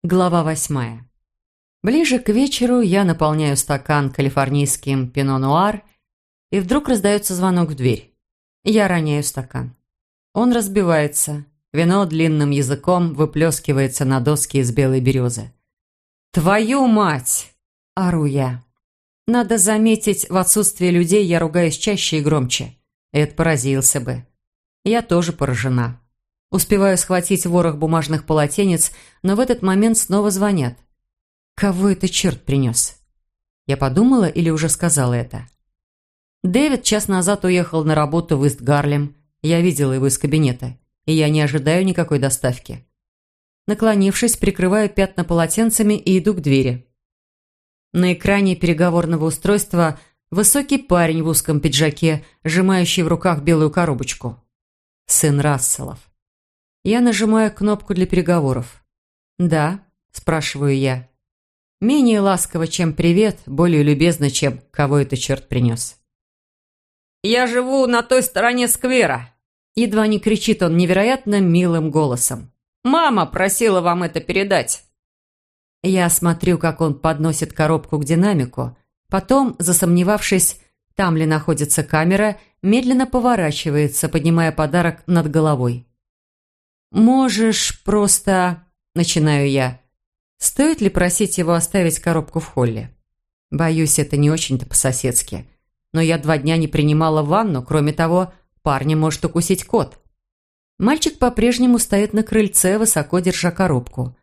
Глава 8. Ближе к вечеру я наполняю стакан калифорнийским пино-нуар, и вдруг раздается звонок в дверь. Я роняю стакан. Он разбивается. Вино длинным языком выплескивается на доски из белой березы. «Твою мать!» – ору я. Надо заметить, в отсутствие людей я ругаюсь чаще и громче. Эд поразился бы. Я тоже поражена. Успеваю схватить ворох бумажных полотенец, но в этот момент снова звонят. Кого это черт принес? Я подумала или уже сказала это? Дэвид час назад уехал на работу в Ист-Гарлем. Я видела его из кабинета, и я не ожидаю никакой доставки. Наклонившись, прикрываю пятна полотенцами и иду к двери. На экране переговорного устройства высокий парень в узком пиджаке, сжимающий в руках белую коробочку. Сын Расселов. Я нажимаю кнопку для переговоров. «Да?» – спрашиваю я. Менее ласково, чем «привет», более любезно, чем «кого это черт принес». «Я живу на той стороне сквера!» Едва не кричит он невероятно милым голосом. «Мама просила вам это передать!» Я смотрю, как он подносит коробку к динамику, потом, засомневавшись, там ли находится камера, медленно поворачивается, поднимая подарок над головой. «Можешь просто...» – начинаю я. Стоит ли просить его оставить коробку в холле? Боюсь, это не очень-то по-соседски. Но я 2 дня не принимала ванну, кроме того, парня может укусить кот. Мальчик по-прежнему стоит на крыльце, высоко держа коробку.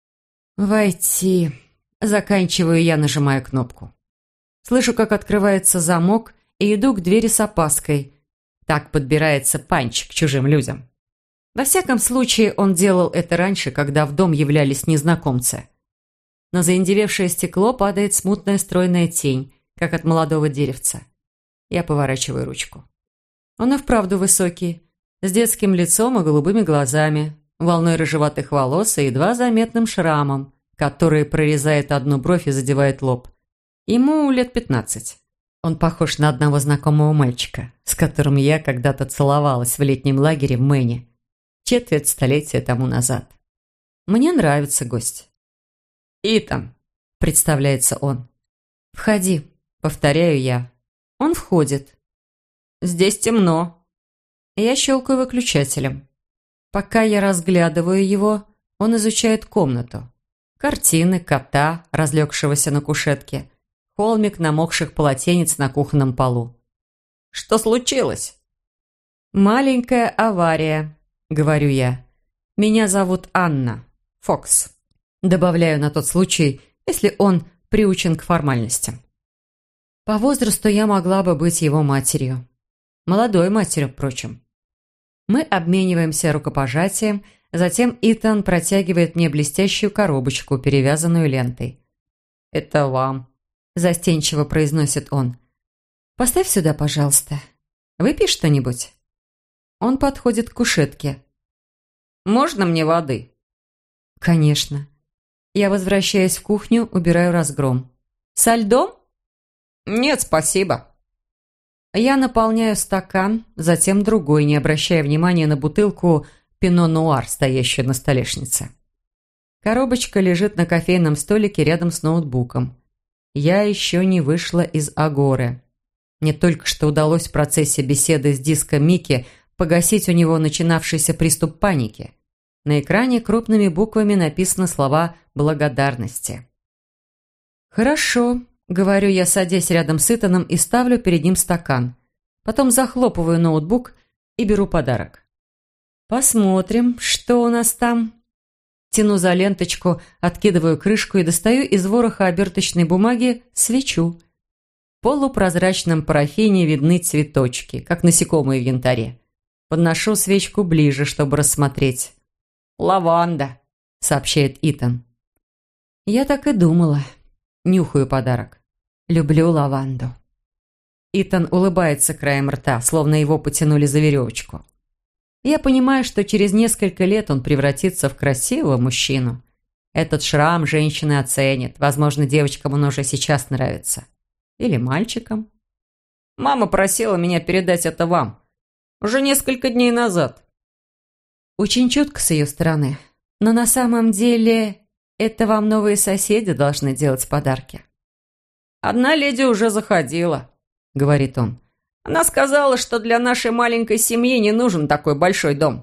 «Войти...» – заканчиваю я, нажимая кнопку. Слышу, как открывается замок, и иду к двери с опаской. Так подбирается панч к чужим людям. Во всяком случае, он делал это раньше, когда в дом являлись незнакомцы. На заиндевевшее стекло падает смутная стройная тень, как от молодого деревца. Я поворачиваю ручку. Он и вправду высокий, с детским лицом и голубыми глазами, волной рыжеватых волос и едва заметным шрамом, который прорезает одну бровь и задевает лоб. Ему лет 15. Он похож на одного знакомого мальчика, с которым я когда-то целовалась в летнем лагере в Мэне. 4 столетия тому назад. Мне нравится гость. «Итан», – представляется он. «Входи», – повторяю я. Он входит. «Здесь темно». Я щелкаю выключателем. Пока я разглядываю его, он изучает комнату. Картины, кота, разлегшегося на кушетке, холмик намокших полотенец на кухонном полу. «Что случилось?» «Маленькая авария», – говорю я. «Меня зовут Анна. Фокс». Добавляю на тот случай, если он приучен к формальностям. По возрасту я могла бы быть его матерью. Молодой матерью, впрочем. Мы обмениваемся рукопожатием, затем Итан протягивает мне блестящую коробочку, перевязанную лентой. «Это вам», – застенчиво произносит он. «Поставь сюда, пожалуйста. Выпей что-нибудь». Он подходит к кушетке. «Можно мне воды?» «Конечно». Я возвращаюсь в кухню, убираю разгром. «Со льдом?» «Нет, спасибо». Я наполняю стакан, затем другой, не обращая внимания на бутылку пино-нуар, стоящую на столешнице. Коробочка лежит на кофейном столике рядом с ноутбуком. Я еще не вышла из агоры. Мне только что удалось в процессе беседы с диско Микки погасить у него начинавшийся приступ паники. На экране крупными буквами написаны слова благодарности. «Хорошо», – говорю я, садясь рядом с Итаном и ставлю перед ним стакан. Потом захлопываю ноутбук и беру подарок. «Посмотрим, что у нас там». Тяну за ленточку, откидываю крышку и достаю из вороха оберточной бумаги свечу. В полупрозрачном парафине видны цветочки, как насекомые в янтаре. Подношу свечку ближе, чтобы рассмотреть. «Лаванда», – сообщает Итан. Я так и думала. Нюхаю подарок. Люблю лаванду. Итан улыбается краем рта, словно его потянули за веревочку. Я понимаю, что через несколько лет он превратится в красивого мужчину. Этот шрам женщины оценит. Возможно, девочкам он уже сейчас нравится. Или мальчикам. «Мама просила меня передать это вам. Уже несколько дней назад». Очень чутко с ее стороны. Но на самом деле Это вам новые соседи должны делать подарки». «Одна леди уже заходила», — говорит он. «Она сказала, что для нашей маленькой семьи не нужен такой большой дом».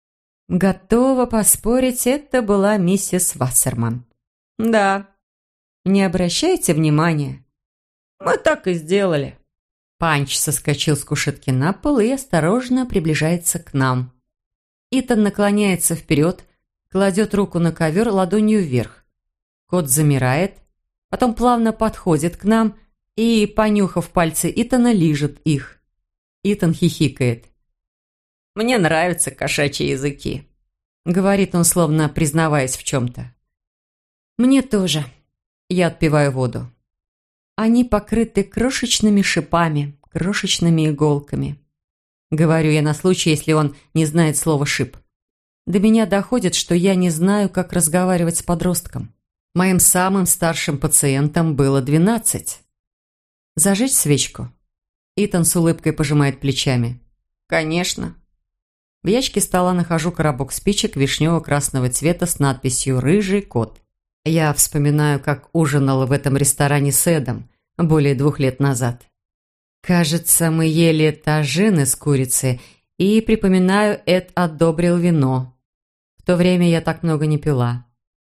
Готова поспорить, это была миссис Вассерман. «Да, Не обращайте внимания. мы так и сделали». Панч соскочил с кушетки на пол и осторожно приближается к нам. Итан наклоняется вперед, кладет руку на ковер ладонью вверх. Кот замирает, потом плавно подходит к нам и, понюхав пальцы Итана, лижет их. Итан хихикает. «Мне нравятся кошачьи языки», — говорит он, словно признаваясь в чем-то. «Мне тоже». Я отпиваю воду. Они покрыты крошечными шипами, крошечными иголками. Говорю я на случай, если он не знает слова «шип». До меня доходит, что я не знаю, как разговаривать с подростком. Моим самым старшим пациентам было 12. Зажечь свечку? Итан с улыбкой пожимает плечами. «Конечно». В ящике стола нахожу коробок спичек вишнево-красного цвета с надписью «Рыжий кот». Я вспоминаю, как ужинала в этом ресторане с Эдом более 2 лет назад. Кажется, мы ели тажины с курицей, и, припоминаю, Эд одобрил вино. В то время я так много не пила.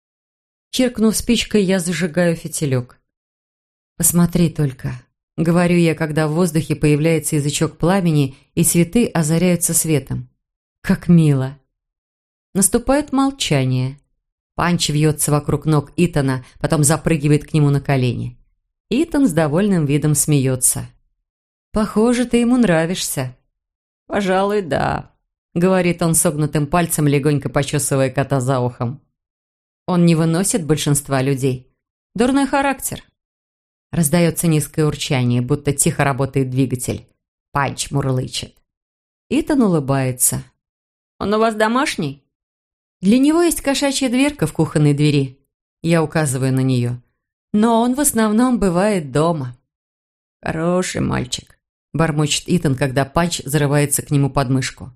Чиркнув спичкой, я зажигаю фитилек. «Посмотри только», — говорю я, когда в воздухе появляется язычок пламени, и цветы озаряются светом. «Как мило!» Наступает молчание. Панч вьется вокруг ног Итана, потом запрыгивает к нему на колени. Итан с довольным видом смеется. «Похоже, ты ему нравишься». «Пожалуй, да», — говорит он согнутым пальцем, легонько почесывая кота за ухом. Он не выносит большинства людей. Дурной характер. Раздается низкое урчание, будто тихо работает двигатель. Панч мурлычет. Итан улыбается. «Он у вас домашний?» Для него есть кошачья дверка в кухонной двери. Я указываю на нее. Но он в основном бывает дома. «Хороший мальчик», — бормочет Итан, когда Панч зарывается к нему под мышку.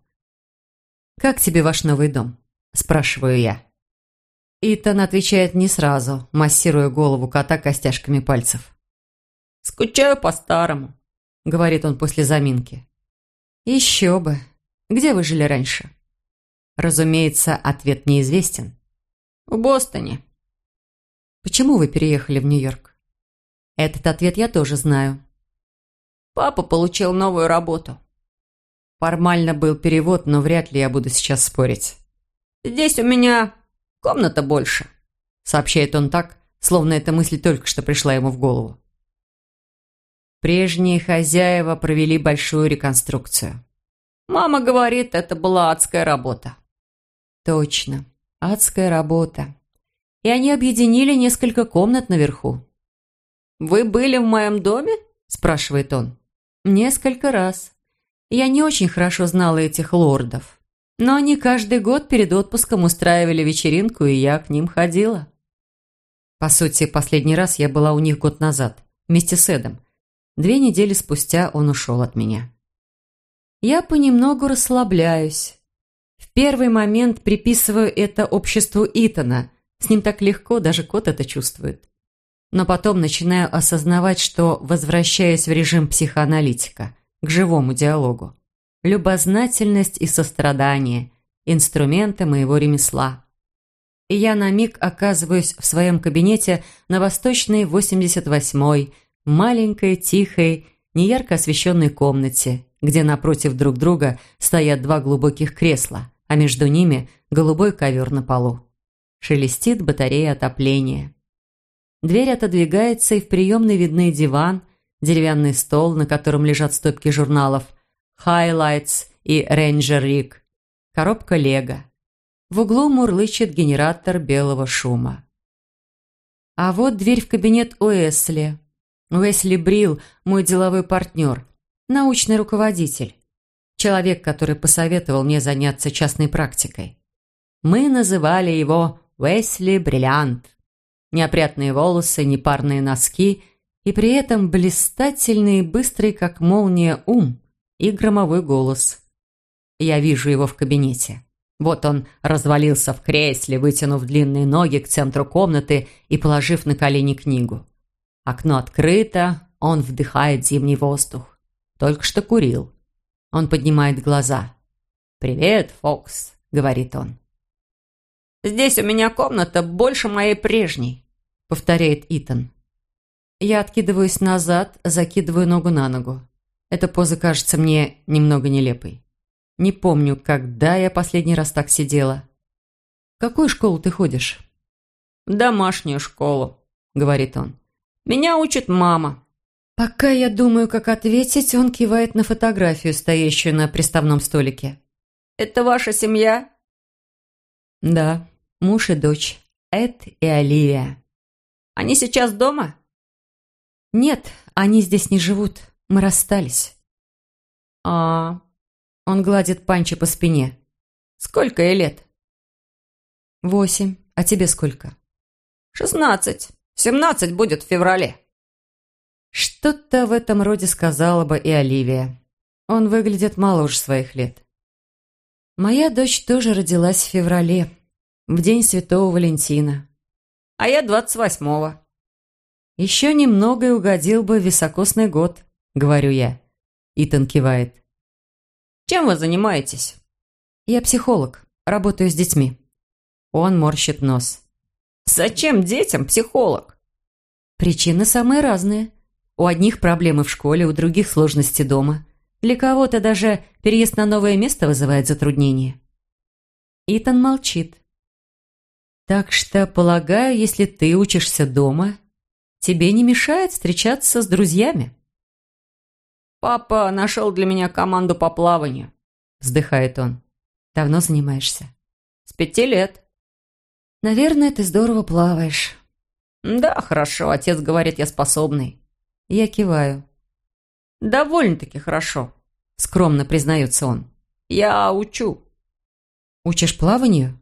«Как тебе ваш новый дом?» – спрашиваю я. Итан отвечает не сразу, массируя голову кота костяшками пальцев. «Скучаю по-старому», – говорит он после заминки. «Еще бы. Где вы жили раньше?» Разумеется, ответ неизвестен. «В Бостоне». «Почему вы переехали в Нью-Йорк?» Этот ответ я тоже знаю. «Папа получил новую работу». Формально был перевод, но вряд ли я буду сейчас спорить. «Здесь у меня комната больше», — сообщает он так, словно эта мысль только что пришла ему в голову. Прежние хозяева провели большую реконструкцию. «Мама говорит, это была адская работа». Точно, адская работа. И они объединили несколько комнат наверху. «Вы были в моем доме?» – спрашивает он. «Несколько раз. Я не очень хорошо знала этих лордов. Но они каждый год перед отпуском устраивали вечеринку, и я к ним ходила». По сути, последний раз я была у них год назад, вместе с Эдом. 2 недели спустя он ушел от меня. Я понемногу расслабляюсь. В первый момент приписываю это обществу Итана. С ним так легко, даже кот это чувствует. Но потом начинаю осознавать, что возвращаюсь в режим психоаналитика, к живому диалогу. Любознательность и сострадание – инструменты моего ремесла. И я на миг оказываюсь в своем кабинете на Восточной 88-й, маленькой, тихой, неярко освещенной комнате, где напротив друг друга стоят 2 глубоких кресла, а между ними голубой ковер на полу. Шелестит батарея отопления. Дверь отодвигается, и в приемной видны диван, деревянный стол, на котором лежат стопки журналов «Highlights» и «Ranger Rig», коробка «Лего». В углу мурлычет генератор белого шума. А вот дверь в кабинет Уэсли. Уэсли Брилл – мой деловой партнер, научный руководитель, человек, который посоветовал мне заняться частной практикой. Мы называли его Уэсли Бриллиант. Неопрятные волосы, непарные носки и при этом блистательный и быстрый, как молния, ум и громовой голос. Я вижу его в кабинете. Вот он развалился в кресле, вытянув длинные ноги к центру комнаты и положив на колени книгу. Окно открыто, он вдыхает зимний воздух. Только что курил. Он поднимает глаза. «Привет, Фокс», — говорит он. «Здесь у меня комната больше моей прежней», — повторяет Итан. Я откидываюсь назад, закидываю ногу на ногу. Эта поза кажется мне немного нелепой. Не помню, когда я последний раз так сидела. «В какую школу ты ходишь?» «В домашнюю школу», — говорит он. «Меня учит мама». Пока я думаю, как ответить, он кивает на фотографию, стоящую на приставном столике. «Это ваша семья?» «Да, муж и дочь, Эд и Оливия». «Они сейчас дома?» «Нет, они здесь не живут. Мы расстались». «А...» Он гладит Панчи по спине. «Сколько ей лет?» 8. А тебе сколько? 16. 17 будет в феврале». Что-то в этом роде сказала бы и Оливия. Он выглядит моложе своих лет. Моя дочь тоже родилась в феврале, в день Святого Валентина. «А я 28-го». «Еще немного и угодил бы в високосный год», — говорю я. Итан кивает. «Чем вы занимаетесь?» «Я психолог, работаю с детьми». Он морщит нос. «Зачем детям психолог?» Причины самые разные. У одних проблемы в школе, у других сложности дома. Для кого-то даже переезд на новое место вызывает затруднения. Итан молчит. «Так что, полагаю, если ты учишься дома, тебе не мешает встречаться с друзьями?» «Папа нашел для меня команду по плаванию», — вздыхает он. «Давно занимаешься?» «С 5 лет». «Наверное, ты здорово плаваешь». «Да, хорошо, отец говорит, я способный». Я киваю. «Довольно-таки хорошо», — скромно признается он. «Я учу». «Учишь плаванию?»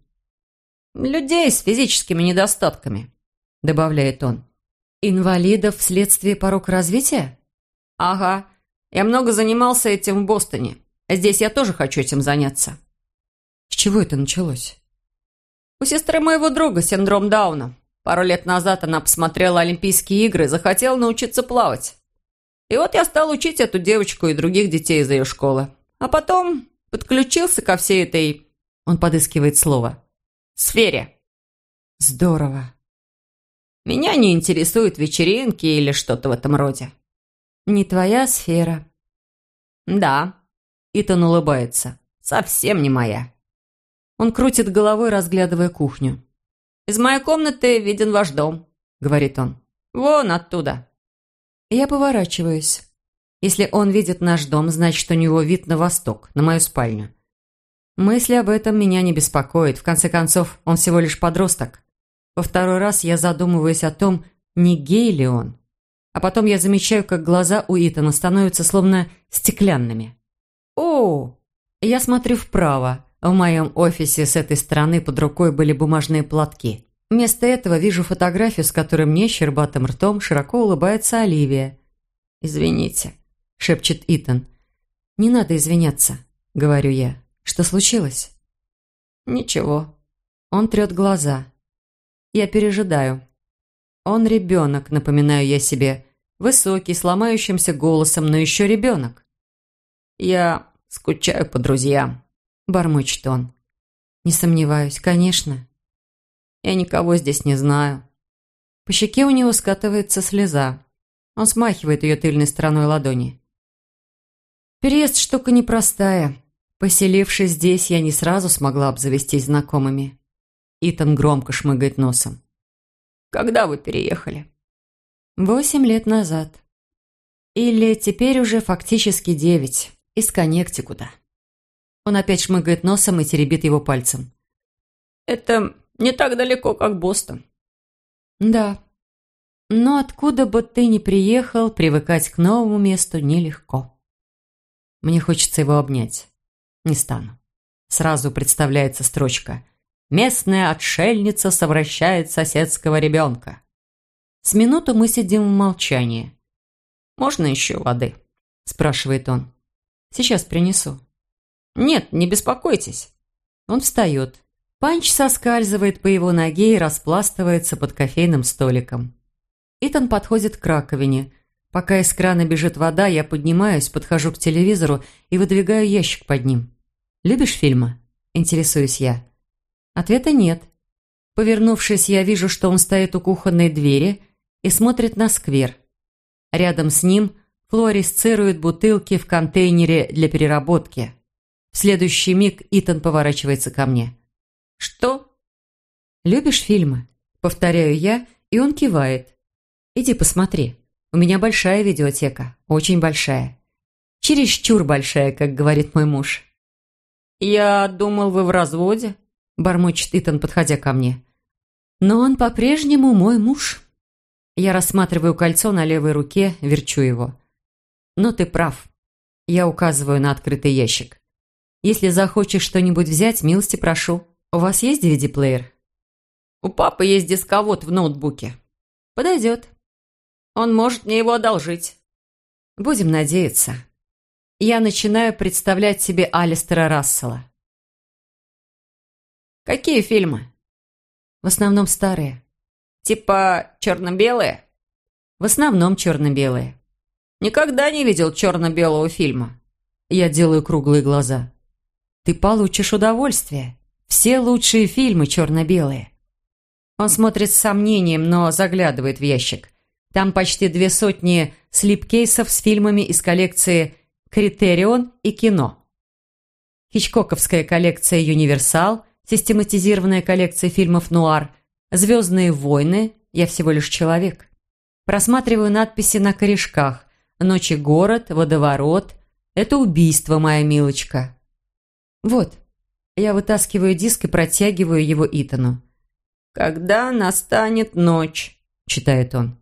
«Людей с физическими недостатками», — добавляет он. «Инвалидов вследствие порока развития?» «Ага. Я много занимался этим в Бостоне. Здесь я тоже хочу этим заняться». «С чего это началось?» «У сестры моего друга синдром Дауна. Пару лет назад она посмотрела Олимпийские игры и захотела научиться плавать. И вот я стал учить эту девочку и других детей из ее школы. А потом подключился ко всей этой...» Он подыскивает слово. «Сфере». «Здорово». «Меня не интересуют вечеринки или что-то в этом роде». «Не твоя сфера». «Да». Итан улыбается. «Совсем не моя». Он крутит головой, разглядывая кухню. «Из моей комнаты виден ваш дом», — говорит он. «Вон оттуда». Я поворачиваюсь. Если он видит наш дом, значит, у него вид на восток, на мою спальню. Мысли об этом меня не беспокоят. В конце концов, он всего лишь подросток. Во второй раз я задумываюсь о том, не гей ли он. А потом я замечаю, как глаза у Итана становятся словно стеклянными. О! Я смотрю вправо. В моем офисе с этой стороны под рукой были бумажные платки. Вместо этого вижу фотографию, с которой мне щербатым ртом широко улыбается Оливия. «Извините», — шепчет Итан. «Не надо извиняться», — говорю я. «Что случилось?» «Ничего». Он трет глаза. Я пережидаю. Он ребенок, напоминаю я себе. Высокий, с ломающимся голосом, но еще ребенок. «Я скучаю по друзьям», — бормочет он. «Не сомневаюсь, конечно. Я никого здесь не знаю». По щеке у него скатывается слеза. Он смахивает ее тыльной стороной ладони. Переезд штука непростая. Поселившись здесь, я не сразу смогла обзавестись знакомыми. Итан громко шмыгает носом. «Когда вы переехали?» 8 лет назад. Или теперь уже фактически 9. Из Коннектикута. Он опять шмыгает носом и теребит его пальцем. «Это не так далеко, как Бостон». «Да. Но откуда бы ты ни приехал, привыкать к новому месту нелегко». Мне хочется его обнять. Не стану. Сразу представляется строчка. «Местная отшельница совращает соседского ребенка». С минуту мы сидим в молчании. «Можно еще воды?» – спрашивает он. «Сейчас принесу». «Нет, не беспокойтесь». Он встает. Панч соскальзывает по его ноге и распластывается под кофейным столиком. Итан подходит к раковине. Пока из крана бежит вода, я поднимаюсь, подхожу к телевизору и выдвигаю ящик под ним. «Любишь фильмы?» – интересуюсь я. Ответа нет. Повернувшись, я вижу, что он стоит у кухонной двери и смотрит на сквер. Рядом с ним флуоресцируют бутылки в контейнере для переработки. В следующий миг Итан поворачивается ко мне. «Что?» «Любишь фильмы?» – повторяю я, и он кивает. «Иди посмотри. У меня большая видеотека, очень большая. Чересчур большая, как говорит мой муж». «Я думал, вы в разводе», – бормочет Итан, подходя ко мне. «Но он по-прежнему мой муж». Я рассматриваю кольцо на левой руке, верчу его. «Но ты прав». Я указываю на открытый ящик. «Если захочешь что-нибудь взять, милости прошу. У вас есть DVD-плеер?» «У папы есть дисковод в ноутбуке». «Подойдет». «Он может мне его одолжить». «Будем надеяться». Я начинаю представлять себе Алистера Рассела. «Какие фильмы?» В основном старые. «Типа черно-белые?» В основном черно-белые. «Никогда не видел черно-белого фильма». Я делаю круглые глаза. «Ты получишь удовольствие. Все лучшие фильмы черно-белые». Он смотрит с сомнением, но заглядывает в ящик. Там почти 200 слипкейсов с фильмами из коллекции «Критерион» и «Кино». Хичкоковская коллекция «Юниверсал», систематизированная коллекция фильмов «Нуар», «Звездные войны», «Я всего лишь человек». Просматриваю надписи на корешках: «Ночи город», «Водоворот», «Это убийство, моя милочка». Вот, я вытаскиваю диск и протягиваю его Итану. «Когда настанет ночь», – читает он.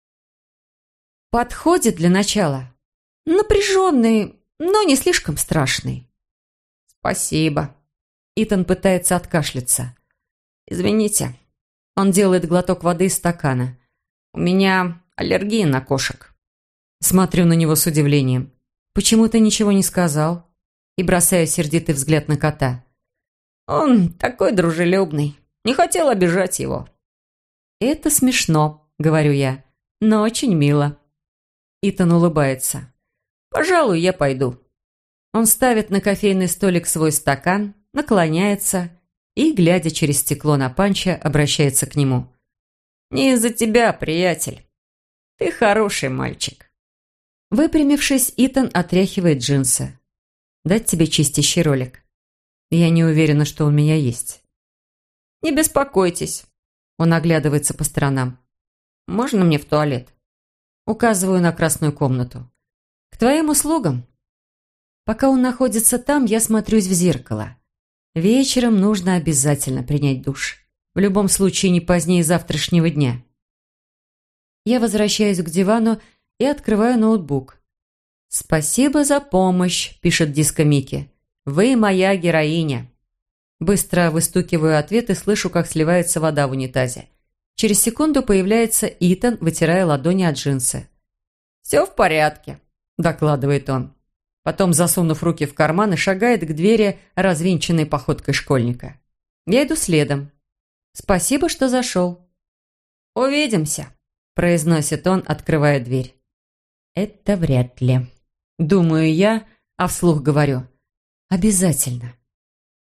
Подходит для начала. Напряженный, но не слишком страшный. «Спасибо». Итан пытается откашляться. «Извините». Он делает глоток воды из стакана. «У меня аллергия на кошек». Смотрю на него с удивлением. «Почему ты ничего не сказал?» И бросаю сердитый взгляд на кота. «Он такой дружелюбный. Не хотел обижать его». «Это смешно», — говорю я, — «но очень мило». Итан улыбается. «Пожалуй, я пойду». Он ставит на кофейный столик свой стакан, наклоняется и, глядя через стекло на Панча, обращается к нему. «Не из-за тебя, приятель. Ты хороший мальчик». Выпрямившись, Итан отряхивает джинсы. «Дать тебе чистящий ролик?» Я не уверена, что у меня есть. «Не беспокойтесь». Он оглядывается по сторонам. «Можно мне в туалет?» Указываю на красную комнату. «К твоим услугам». Пока он находится там, я смотрюсь в зеркало. Вечером нужно обязательно принять душ. В любом случае не позднее завтрашнего дня. Я возвращаюсь к дивану и открываю ноутбук. «Спасибо за помощь», – пишет Диско Микки. «Вы моя героиня». Быстро выстукиваю ответ и слышу, как сливается вода в унитазе. Через секунду появляется Итан, вытирая ладони от джинсы. «Все в порядке», – докладывает он. Потом, засунув руки в карманы, шагает к двери развинченной походкой школьника. Я иду следом. «Спасибо, что зашел». «Увидимся», – произносит он, открывая дверь. «Это вряд ли», – думаю я, а вслух говорю. «Обязательно».